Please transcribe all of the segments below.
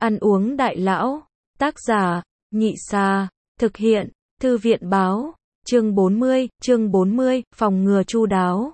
Ăn uống đại lão. Tác giả, Nhị Xa. Thực hiện, Thư viện báo. Chương 40, phòng ngừa chu đáo.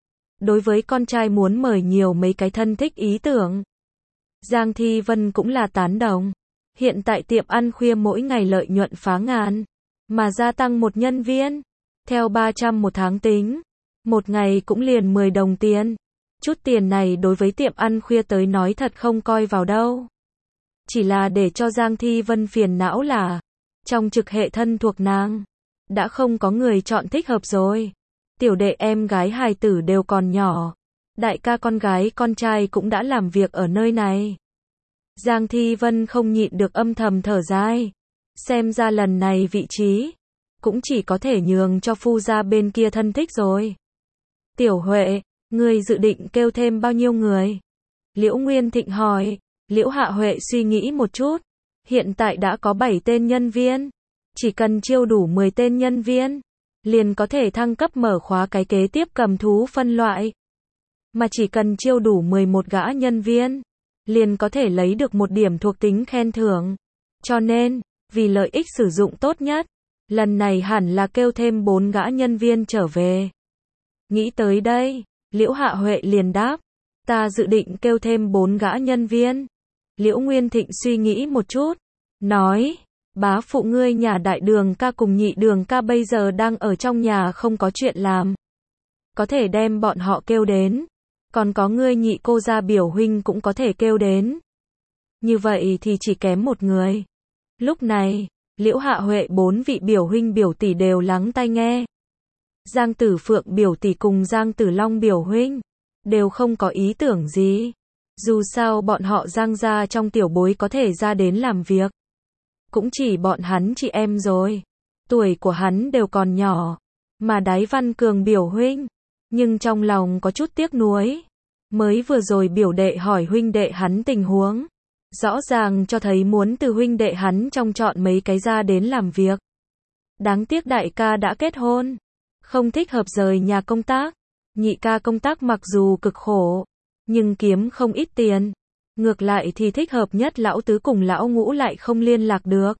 Đối với con trai muốn mời nhiều mấy cái thân thích ý tưởng, Giang Thi Vân cũng là tán đồng. Hiện tại tiệm ăn khuya mỗi ngày lợi nhuận phá ngàn, mà gia tăng một nhân viên, theo 300 một tháng tính, một ngày cũng liền 10 đồng tiền. Chút tiền này đối với tiệm ăn khuya tới nói thật không coi vào đâu. Chỉ là để cho Giang Thi Vân phiền não là, trong trực hệ thân thuộc nàng, đã không có người chọn thích hợp rồi. Tiểu đệ em gái hài tử đều còn nhỏ, đại ca con gái con trai cũng đã làm việc ở nơi này. Giang Thi Vân không nhịn được âm thầm thở dài. Xem ra lần này vị trí cũng chỉ có thể nhường cho phu gia bên kia thân thích rồi. Tiểu Huệ, ngươi dự định kêu thêm bao nhiêu người? Liễu Nguyên Thịnh hỏi. Liễu Hạ Huệ suy nghĩ một chút. Hiện tại đã có 7 tên nhân viên. Chỉ cần chiêu đủ 10 tên nhân viên, liền có thể thăng cấp mở khóa cái kế tiếp cầm thú phân loại. Mà chỉ cần chiêu đủ 11 gã nhân viên, liền có thể lấy được một điểm thuộc tính khen thưởng. Cho nên, vì lợi ích sử dụng tốt nhất, lần này hẳn là kêu thêm 4 gã nhân viên trở về. Nghĩ tới đây, Liễu Hạ Huệ liền đáp, ta dự định kêu thêm 4 gã nhân viên. Liễu Nguyên Thịnh suy nghĩ một chút, nói, bá phụ ngươi nhà đại đường ca cùng nhị đường ca bây giờ đang ở trong nhà không có chuyện làm. Có thể đem bọn họ kêu đến. Còn có ngươi nhị cô gia biểu huynh cũng có thể kêu đến. Như vậy thì chỉ kém một người. Lúc này, Liễu Hạ Huệ 4 vị biểu huynh biểu tỷ đều lắng tai nghe. Giang Tử Phượng biểu tỷ cùng Giang Tử Long biểu huynh đều không có ý tưởng gì. Dù sao bọn họ Giang gia trong tiểu bối có thể ra đến làm việc, cũng chỉ bọn hắn chị em rồi. Tuổi của hắn đều còn nhỏ. Mà Đái Văn Cường biểu huynh, nhưng trong lòng có chút tiếc nuối. Mới vừa rồi biểu đệ hỏi huynh đệ hắn tình huống, rõ ràng cho thấy muốn từ huynh đệ hắn trong chọn mấy cái ra đến làm việc. Đáng tiếc đại ca đã kết hôn, không thích hợp rời nhà công tác. Nhị ca công tác mặc dù cực khổ, nhưng kiếm không ít tiền. Ngược lại thì thích hợp nhất lão tứ cùng lão ngũ lại không liên lạc được.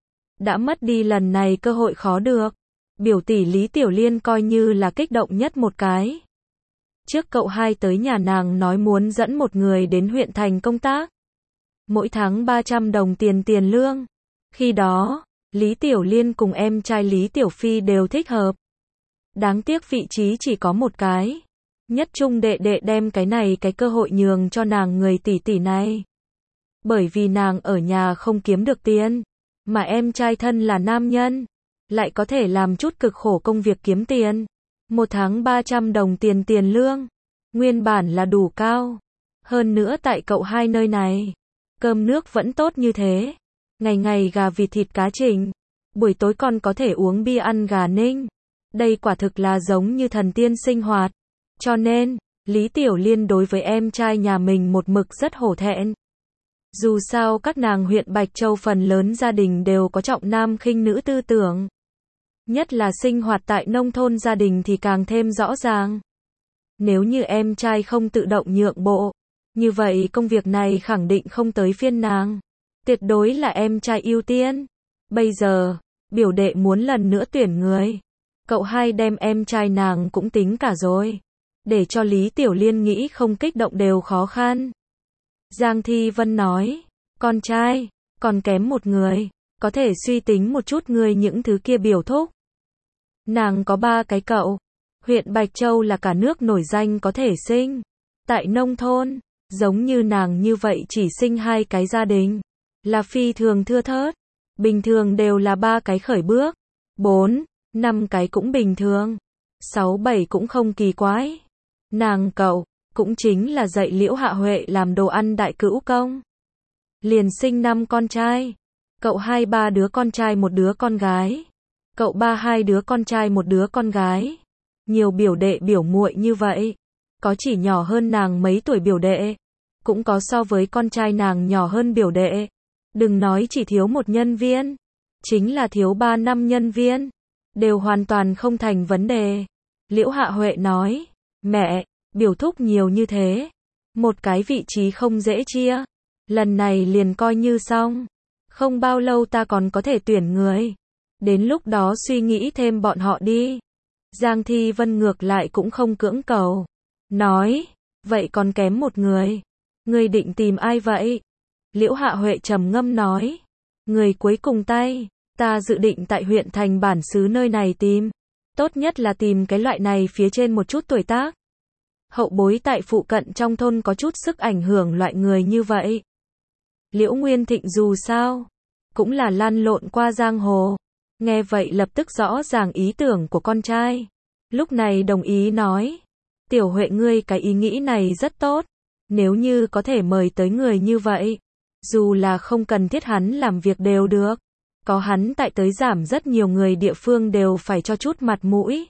Đã mất đi lần này cơ hội khó được. Biểu tỷ Lý Tiểu Liên coi như là kích động nhất một cái. Trước cậu hai tới nhà nàng nói muốn dẫn một người đến huyện thành công tác. Mỗi tháng 300 đồng tiền lương. Khi đó, Lý Tiểu Liên cùng em trai Lý Tiểu Phi đều thích hợp. Đáng tiếc vị trí chỉ có một cái. Nhất trung đệ đệ đem cái cơ hội nhường cho nàng người tỷ tỷ này. Bởi vì nàng ở nhà không kiếm được tiền, mà em trai thân là nam nhân, lại có thể làm chút cực khổ công việc kiếm tiền. Một tháng 300 đồng tiền lương, nguyên bản là đủ cao. Hơn nữa tại cậu hai nơi này, cơm nước vẫn tốt như thế. Ngày ngày gà vịt thịt cá trình, buổi tối còn có thể uống bia ăn gà ninh. Đây quả thực là giống như thần tiên sinh hoạt. Cho nên, Lý Tiểu Liên đối với em trai nhà mình một mực rất hổ thẹn. Dù sao các nàng huyện Bạch Châu phần lớn gia đình đều có trọng nam khinh nữ tư tưởng. Nhất là sinh hoạt tại nông thôn gia đình thì càng thêm rõ ràng. Nếu như em trai không tự động nhượng bộ, như vậy công việc này khẳng định không tới phiên nàng. Tuyệt đối là em trai ưu tiên. Bây giờ, biểu đệ muốn lần nữa tuyển người. Cậu hai đem em trai nàng cũng tính cả rồi. Để cho Lý Tiểu Liên nghĩ không kích động đều khó khăn. Giang Thi Vân nói, con trai, còn kém một người, có thể suy tính một chút người những thứ kia biểu thúc. Nàng có 3 cái cậu. Huyện Bạch Châu là cả nước nổi danh có thể sinh. Tại nông thôn, giống như nàng như vậy chỉ sinh 2 cái gia đình, là phi thường thưa thớt. Bình thường đều là 3 cái khởi bước. 4, 5 cái cũng bình thường. 6, 7 cũng không kỳ quái. Nàng cậu, cũng chính là dạy Liễu Hạ Huệ làm đồ ăn đại cữu công. Liền sinh 5 con trai. Cậu 2 3 đứa con trai một đứa con gái. Cậu 3 2 đứa con trai một đứa con gái. Nhiều biểu đệ biểu muội như vậy. Có chỉ nhỏ hơn nàng mấy tuổi biểu đệ. Cũng có so với con trai nàng nhỏ hơn biểu đệ. Đừng nói chỉ thiếu một nhân viên. Chính là thiếu 3 năm nhân viên. Đều hoàn toàn không thành vấn đề. Liễu Hạ Huệ nói, mẹ, biểu thúc nhiều như thế. Một cái vị trí không dễ chia. lần này liền coi như xong. Không bao lâu ta còn có thể tuyển người. Đến lúc đó suy nghĩ thêm bọn họ đi. Giang Thi Vân ngược lại cũng không cưỡng cầu. Nói, vậy còn kém một người. Người định tìm ai vậy? Liễu Hạ Huệ trầm ngâm nói. Người cuối cùng tay, ta dự định tại huyện thành bản xứ nơi này tìm. Tốt nhất là tìm cái loại này phía trên một chút tuổi tác. Hậu bối tại phụ cận trong thôn có chút sức ảnh hưởng loại người như vậy. Liễu Nguyên Thịnh dù sao, cũng là lăn lộn qua giang hồ. Nghe vậy lập tức rõ ràng ý tưởng của con trai. Lúc này đồng ý nói. Tiểu Huệ ngươi cái ý nghĩ này rất tốt. Nếu như có thể mời tới người như vậy, dù là không cần thiết hắn làm việc đều được. Có hắn tại tới giảm rất nhiều người địa phương đều phải cho chút mặt mũi.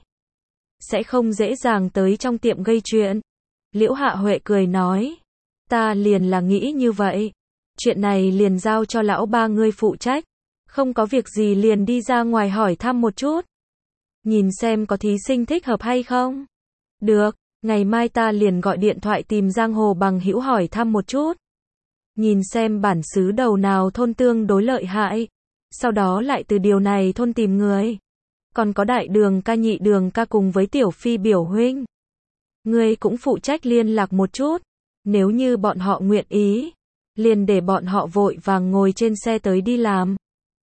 Sẽ không dễ dàng tới trong tiệm gây chuyện. Liễu Hạ Huệ cười nói. Ta liền là nghĩ như vậy. Chuyện này liền giao cho lão ba ngươi phụ trách. Không có việc gì liền đi ra ngoài hỏi thăm một chút. Nhìn xem có thí sinh thích hợp hay không. Được, ngày mai ta liền gọi điện thoại tìm giang hồ bằng hữu hỏi thăm một chút. Nhìn xem bản xứ đầu nào thôn tương đối lợi hại. Sau đó lại từ điều này thôn tìm người. Còn có đại đường ca nhị đường ca cùng với tiểu phi biểu huynh. Ngươi cũng phụ trách liên lạc một chút. Nếu như bọn họ nguyện ý, liền để bọn họ vội vàng ngồi trên xe tới đi làm.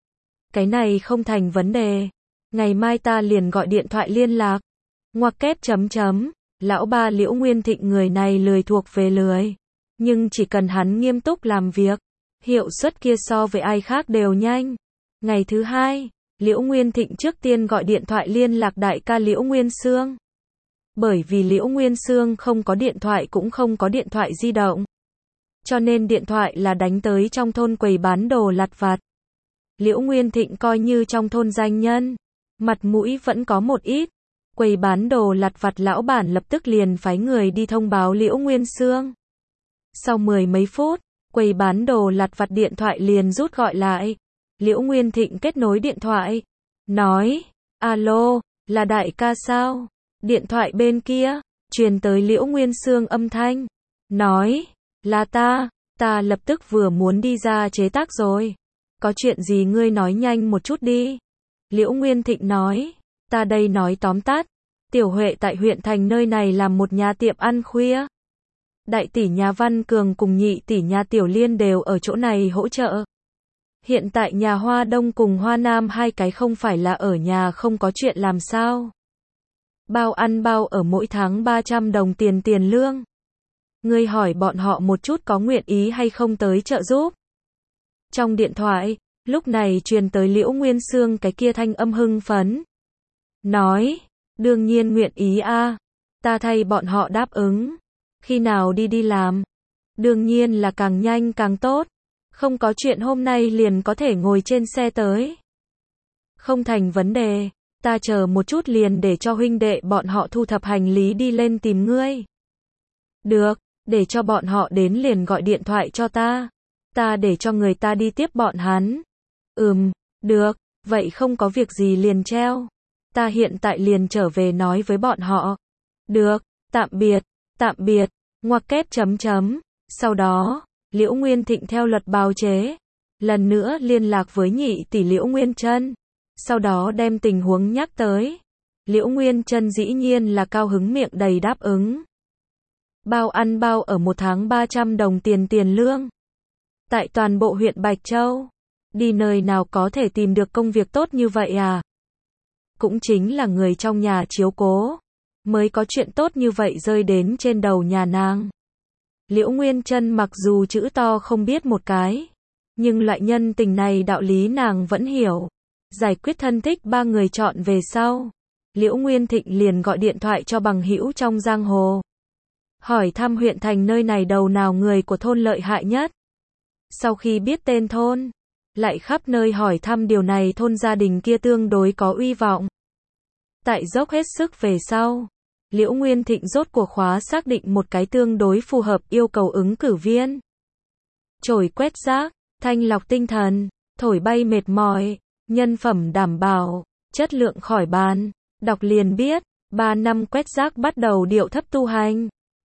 Cái này không thành vấn đề. Ngày mai ta liền gọi điện thoại liên lạc. Ngoặc kép chấm chấm. Lão ba Liễu Nguyên Thịnh người này lười thuộc về lười. Nhưng chỉ cần hắn nghiêm túc làm việc, hiệu suất kia so với ai khác đều nhanh. Ngày thứ hai, Liễu Nguyên Thịnh trước tiên gọi điện thoại liên lạc đại ca Liễu Nguyên Xương. Bởi vì Liễu Nguyên Xương không có điện thoại cũng không có điện thoại di động. Cho nên điện thoại là đánh tới trong thôn quầy bán đồ lặt vặt. Liễu Nguyên Thịnh coi như trong thôn danh nhân, mặt mũi vẫn có một ít. Quầy bán đồ lặt vặt lão bản lập tức liền phái người đi thông báo Liễu Nguyên Xương. Sau 10 mấy phút, quầy bán đồ lặt vặt điện thoại liền rút gọi lại. Liễu Nguyên Thịnh kết nối điện thoại. Nói, alo, là đại ca sao? Điện thoại bên kia, truyền tới Liễu Nguyên Xương âm thanh. Nói, là ta lập tức vừa muốn đi ra chế tác rồi. Có chuyện gì ngươi nói nhanh một chút đi. Liễu Nguyên Thịnh nói, ta đây nói tóm tắt. Tiểu Huệ tại huyện thành nơi này làm một nhà tiệm ăn khuya. Đại tỷ nhà Văn Cường cùng nhị tỷ nhà Tiểu Liên đều ở chỗ này hỗ trợ. Hiện tại nhà Hoa Đông cùng Hoa Nam hai cái không phải là ở nhà không có chuyện làm sao. Bao ăn bao ở mỗi tháng 300 đồng tiền lương. Ngươi hỏi bọn họ một chút có nguyện ý hay không tới trợ giúp. Trong điện thoại, lúc này truyền tới Liễu Nguyên Xương cái kia thanh âm hưng phấn. Nói, đương nhiên nguyện ý a, ta thay bọn họ đáp ứng. Khi nào đi làm? Đương nhiên là càng nhanh càng tốt. Không có chuyện hôm nay liền có thể ngồi trên xe tới. Không thành vấn đề, ta chờ một chút liền để cho huynh đệ bọn họ thu thập hành lý đi lên tìm ngươi. Được, để cho bọn họ đến liền gọi điện thoại cho ta. Ta để cho người ta đi tiếp bọn hắn. Được, vậy không có việc gì liền treo. Ta hiện tại liền trở về nói với bọn họ. Được, tạm biệt, ngoặc kép chấm chấm. Sau đó, Liễu Nguyên Thịnh theo luật bào chế, lần nữa liên lạc với nhị tỷ Liễu Nguyên Trân. Sau đó đem tình huống nhắc tới. Liễu Nguyên Trân dĩ nhiên là cao hứng miệng đầy đáp ứng. Bao ăn bao ở một tháng 300 đồng tiền lương. Tại toàn bộ huyện Bạch Châu. Đi nơi nào có thể tìm được công việc tốt như vậy à? Cũng chính là người trong nhà chiếu cố, mới có chuyện tốt như vậy rơi đến trên đầu nhà nàng. Liễu Nguyên Trân mặc dù chữ to không biết một cái, nhưng loại nhân tình này đạo lý nàng vẫn hiểu. Giải quyết thân thích ba người chọn về sau, Liễu Nguyên Thịnh liền gọi điện thoại cho bằng hữu trong giang hồ. Hỏi thăm huyện thành nơi này đầu nào người của thôn lợi hại nhất. Sau khi biết tên thôn, lại khắp nơi hỏi thăm điều này thôn gia đình kia tương đối có uy vọng. Tại dốc hết sức về sau, Liễu Nguyên Thịnh rốt cuộc khóa xác định một cái tương đối phù hợp yêu cầu ứng cử viên. Chổi quét rác, thanh lọc tinh thần, thổi bay mệt mỏi, nhân phẩm đảm bảo, chất lượng khỏi bàn. Đọc liền biết, 3 năm quét rác bắt đầu điệu thấp tu hành.